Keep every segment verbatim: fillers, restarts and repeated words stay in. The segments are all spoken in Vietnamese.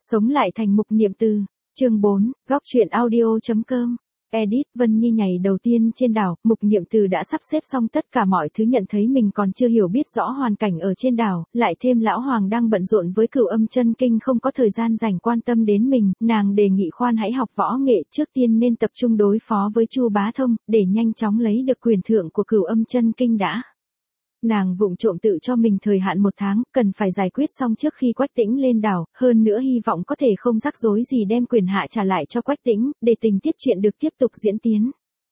Sống lại thành Mục Niệm Từ, chương bốn, góc truyện audio.com. Edit. Vân Nhi ngày đầu tiên trên đảo, Mục Niệm Từ đã sắp xếp xong tất cả mọi thứ, nhận thấy mình còn chưa hiểu biết rõ hoàn cảnh ở trên đảo, lại thêm lão hoàng đang bận rộn với Cửu Âm Chân Kinh không có thời gian dành quan tâm đến mình, nàng đề nghị Khoan hãy học võ nghệ, trước tiên nên tập trung đối phó với Chu Bá Thông, để nhanh chóng lấy được quyền thượng của Cửu Âm Chân Kinh đã. Nàng vụng trộm tự cho mình thời hạn một tháng, cần phải giải quyết xong trước khi Quách Tĩnh lên đảo, hơn nữa hy vọng có thể không rắc rối gì đem quyền hạ trả lại cho Quách Tĩnh, để tình tiết chuyện được tiếp tục diễn tiến.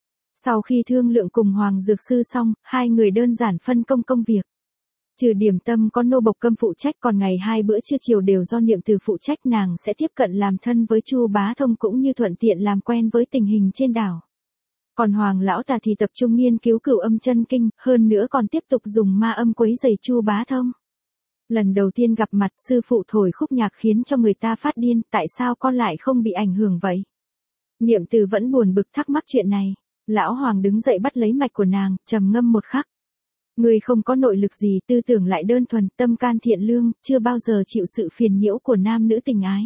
Sau khi thương lượng cùng Hoàng Dược Sư xong, hai người đơn giản phân công công việc. Trừ Điểm Tâm có nô bộc câm phụ trách, còn ngày hai bữa trưa chiều đều do Niệm Từ phụ trách, nàng sẽ tiếp cận làm thân với Chu Bá Thông cũng như thuận tiện làm quen với tình hình trên đảo. Còn Hoàng lão tà thì tập trung nghiên cứu Cửu Âm Chân Kinh, hơn nữa còn tiếp tục dùng ma âm quấy rầy Chu Bá Thông. Lần đầu tiên gặp mặt, sư phụ thổi khúc nhạc khiến cho người ta phát điên, tại sao con lại không bị ảnh hưởng vậy? Niệm Từ vẫn buồn bực thắc mắc chuyện này. Lão Hoàng đứng dậy bắt lấy mạch của nàng, trầm ngâm một khắc. Người không có nội lực gì, tư tưởng lại đơn thuần, tâm can thiện lương, chưa bao giờ chịu sự phiền nhiễu của nam nữ tình ái.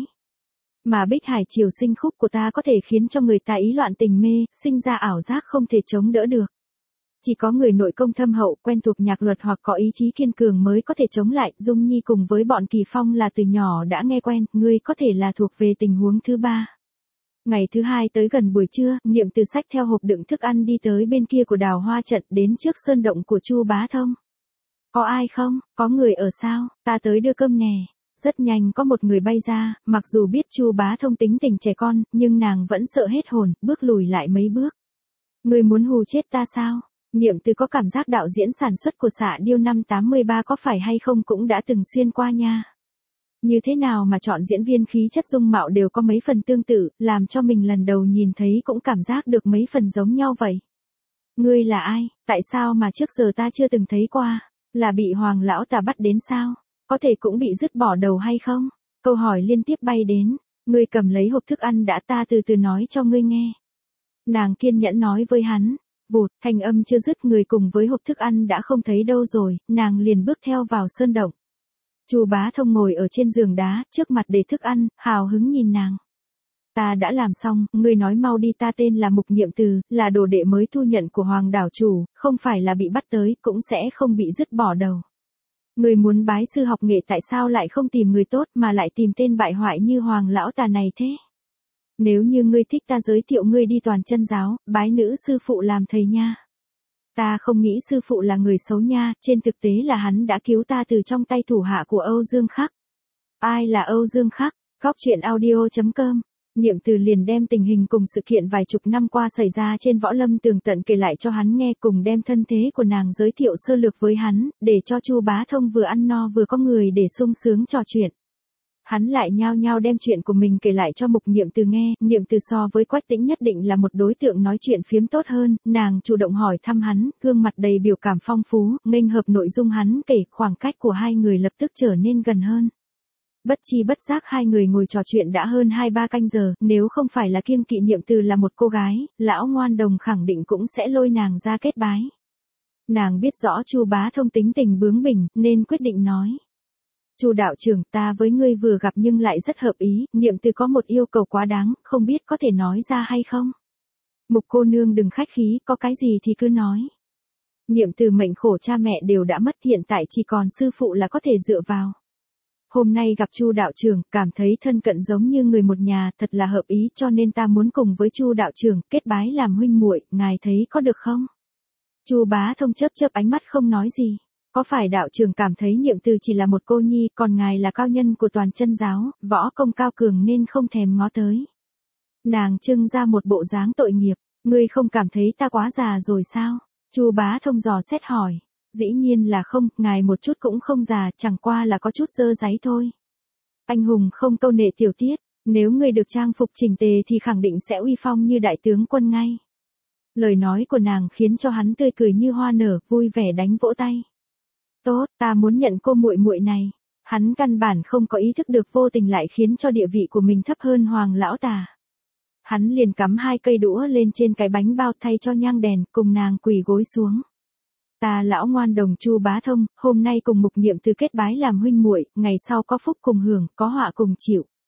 Mà Bích Hải Triều Sinh khúc của ta có thể khiến cho người ta ý loạn tình mê, sinh ra ảo giác không thể chống đỡ được. Chỉ có người nội công thâm hậu, quen thuộc nhạc luật hoặc có ý chí kiên cường mới có thể chống lại. Dung Nhi cùng với bọn Kỳ Phong là từ nhỏ đã nghe quen, ngươi có thể là thuộc về tình huống thứ ba. Ngày thứ hai tới gần buổi trưa, Niệm Từ xách theo hộp đựng thức ăn đi tới bên kia của Đào Hoa trận, đến trước sơn động của Chu Bá Thông. Có ai không? Có người ở sao? Ta tới đưa cơm nè. Rất nhanh có một người bay ra, mặc dù biết Chu Bá Thông tính tình trẻ con, nhưng nàng vẫn sợ hết hồn, bước lùi lại mấy bước. Người muốn hù chết ta sao? Niệm Từ có cảm giác đạo diễn sản xuất của Xạ Điêu năm tám mươi ba có phải hay không cũng đã từng xuyên qua nha. Như thế nào mà chọn diễn viên khí chất dung mạo đều có mấy phần tương tự, làm cho mình lần đầu nhìn thấy cũng cảm giác được mấy phần giống nhau vậy. Ngươi là ai? Tại sao mà trước giờ ta chưa từng thấy qua? Là bị Hoàng lão tà bắt đến sao? Có thể cũng bị dứt bỏ đầu hay không? Câu hỏi liên tiếp bay đến. Ngươi cầm lấy hộp thức ăn đã, ta từ từ nói cho ngươi nghe. Nàng kiên nhẫn nói với hắn. Vụt, thanh âm chưa dứt, người cùng với hộp thức ăn đã không thấy đâu rồi, nàng liền bước theo vào sơn động. Chu Bá Thông ngồi ở trên giường đá, trước mặt để thức ăn, hào hứng nhìn nàng. Ta đã làm xong, ngươi nói mau đi, ta tên là Mục Niệm Từ, là đồ đệ mới thu nhận của Hoàng đảo chủ, không phải là bị bắt tới, cũng sẽ không bị dứt bỏ đầu. Ngươi muốn bái sư học nghệ, tại sao lại không tìm người tốt mà lại tìm tên bại hoại như Hoàng lão tà này thế? Nếu như ngươi thích, ta giới thiệu ngươi đi Toàn Chân giáo, bái nữ sư phụ làm thầy nha. Ta không nghĩ sư phụ là người xấu nha, trên thực tế là hắn đã cứu ta từ trong tay thủ hạ của Âu Dương Khắc. Ai là Âu Dương Khắc? Góc truyện audio.com. Niệm Từ liền đem tình hình cùng sự kiện vài chục năm qua xảy ra trên võ lâm tường tận kể lại cho hắn nghe, cùng đem thân thế của nàng giới thiệu sơ lược với hắn, để cho Chu Bá Thông vừa ăn no vừa có người để sung sướng trò chuyện. Hắn lại nhao nhao đem chuyện của mình kể lại cho Mục Niệm Từ nghe. Niệm Từ so với Quách Tĩnh nhất định là một đối tượng nói chuyện phiếm tốt hơn, nàng chủ động hỏi thăm hắn, gương mặt đầy biểu cảm phong phú, nghênh hợp nội dung hắn kể, khoảng cách của hai người lập tức trở nên gần hơn. Bất chi bất giác hai người ngồi trò chuyện đã hơn hai ba canh giờ, nếu không phải là kiêng kỵ Niệm Từ là một cô gái, lão ngoan đồng khẳng định cũng sẽ lôi nàng ra kết bái. Nàng biết rõ Chu Bá Thông tính tình bướng bỉnh, nên quyết định nói. Chu đạo trưởng, ta với ngươi vừa gặp nhưng lại rất hợp ý, Niệm Từ có một yêu cầu quá đáng, không biết có thể nói ra hay không? Mục cô nương đừng khách khí, có cái gì thì cứ nói. Niệm Từ mệnh khổ cha mẹ đều đã mất, hiện tại chỉ còn sư phụ là có thể dựa vào. Hôm nay gặp Chu đạo trưởng, cảm thấy thân cận giống như người một nhà, thật là hợp ý, cho nên ta muốn cùng với Chu đạo trưởng kết bái làm huynh muội, ngài thấy có được không? Chu Bá Thông chớp chớp ánh mắt không nói gì. Có phải đạo trưởng cảm thấy Niệm Từ chỉ là một cô nhi, còn ngài là cao nhân của Toàn Chân giáo, võ công cao cường nên không thèm ngó tới? Nàng trưng ra một bộ dáng tội nghiệp, ngươi không cảm thấy ta quá già rồi sao? Chu Bá Thông dò xét hỏi. Dĩ nhiên là không, ngài một chút cũng không già, chẳng qua là có chút dơ dáy thôi. Anh hùng không câu nệ tiểu tiết, nếu ngươi được trang phục chỉnh tề thì khẳng định sẽ uy phong như đại tướng quân ngay. Lời nói của nàng khiến cho hắn tươi cười như hoa nở, vui vẻ đánh vỗ tay. Tốt, ta muốn nhận cô muội muội này. Hắn căn bản không có ý thức được vô tình lại khiến cho địa vị của mình thấp hơn Hoàng lão tà. Hắn liền cắm hai cây đũa lên trên cái bánh bao thay cho nhang đèn, cùng nàng quỳ gối xuống. Ta lão ngoan đồng Chu Bá Thông, hôm nay cùng Mục Niệm Từ kết bái làm huynh muội, ngày sau có phúc cùng hưởng, có họa cùng chịu.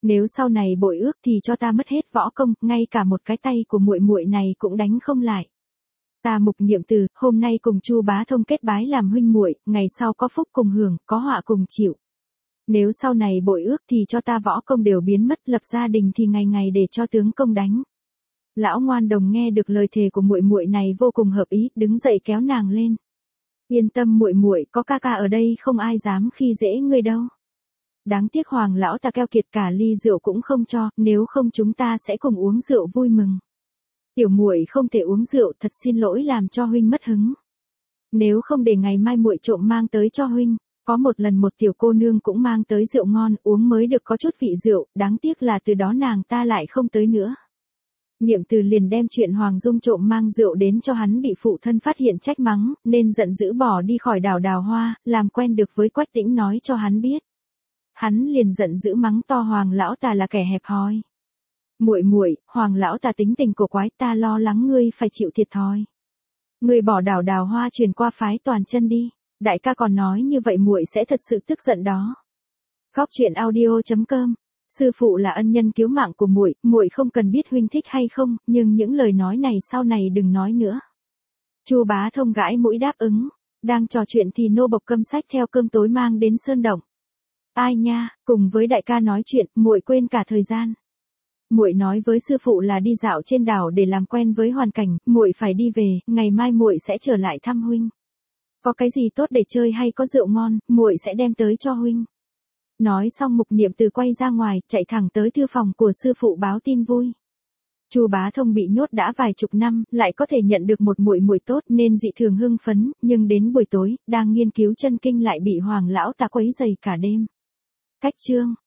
Nếu sau này bội ước thì cho ta mất hết võ công, ngay cả một cái tay của muội muội này cũng đánh không lại. Ta Mục Niệm Từ, hôm nay cùng Chu Bá Thông kết bái làm huynh muội, ngày sau có phúc cùng hưởng, có họa cùng chịu. Nếu sau này bội ước thì cho ta võ công đều biến mất, lập gia đình thì ngày ngày để cho tướng công đánh. Lão Ngoan Đồng nghe được lời thề của muội muội này vô cùng hợp ý, đứng dậy kéo nàng lên. Yên tâm muội muội, có ca ca ở đây không ai dám khi dễ ngươi đâu. Đáng tiếc Hoàng lão ta keo kiệt cả ly rượu cũng không cho, nếu không chúng ta sẽ cùng uống rượu vui mừng. Tiểu muội không thể uống rượu, thật xin lỗi làm cho huynh mất hứng. Nếu không để ngày mai muội trộm mang tới cho huynh. Có một lần một tiểu cô nương cũng mang tới rượu ngon, uống mới được có chút vị rượu, đáng tiếc là từ đó nàng ta lại không tới nữa. Niệm Từ liền đem chuyện Hoàng Dung trộm mang rượu đến cho hắn bị phụ thân phát hiện trách mắng, nên giận dữ bỏ đi khỏi đảo Đào Hoa, làm quen được với Quách Tĩnh nói cho hắn biết. Hắn liền giận dữ mắng to Hoàng lão ta là kẻ hẹp hòi. Muội muội, Hoàng lão ta tính tình cổ quái, ta lo lắng ngươi phải chịu thiệt thòi. Ngươi bỏ đảo Đào Hoa truyền qua phái Toàn Chân đi. Đại ca còn nói như vậy muội sẽ thật sự tức giận đó. Góc truyện audio chấm com. Sư phụ là ân nhân cứu mạng của muội, muội không cần biết huynh thích hay không, nhưng những lời nói này sau này đừng nói nữa. Chu Bá Thông gãi mũi đáp ứng. Đang trò chuyện thì nô bộc cơm sách theo cơm tối mang đến sơn động. Ai nha, cùng với đại ca nói chuyện, muội quên cả thời gian. Muội nói với sư phụ là đi dạo trên đảo để làm quen với hoàn cảnh, muội phải đi về, ngày mai muội sẽ trở lại thăm huynh. Có cái gì tốt để chơi hay có rượu ngon, muội sẽ đem tới cho huynh. Nói xong Mục Niệm Từ quay ra ngoài, chạy thẳng tới thư phòng của sư phụ báo tin vui. Chu Bá Thông bị nhốt đã vài chục năm, lại có thể nhận được một muội muội tốt nên dị thường hưng phấn, nhưng đến buổi tối, đang nghiên cứu chân kinh lại bị Hoàng lão ta quấy rầy cả đêm. Cách chương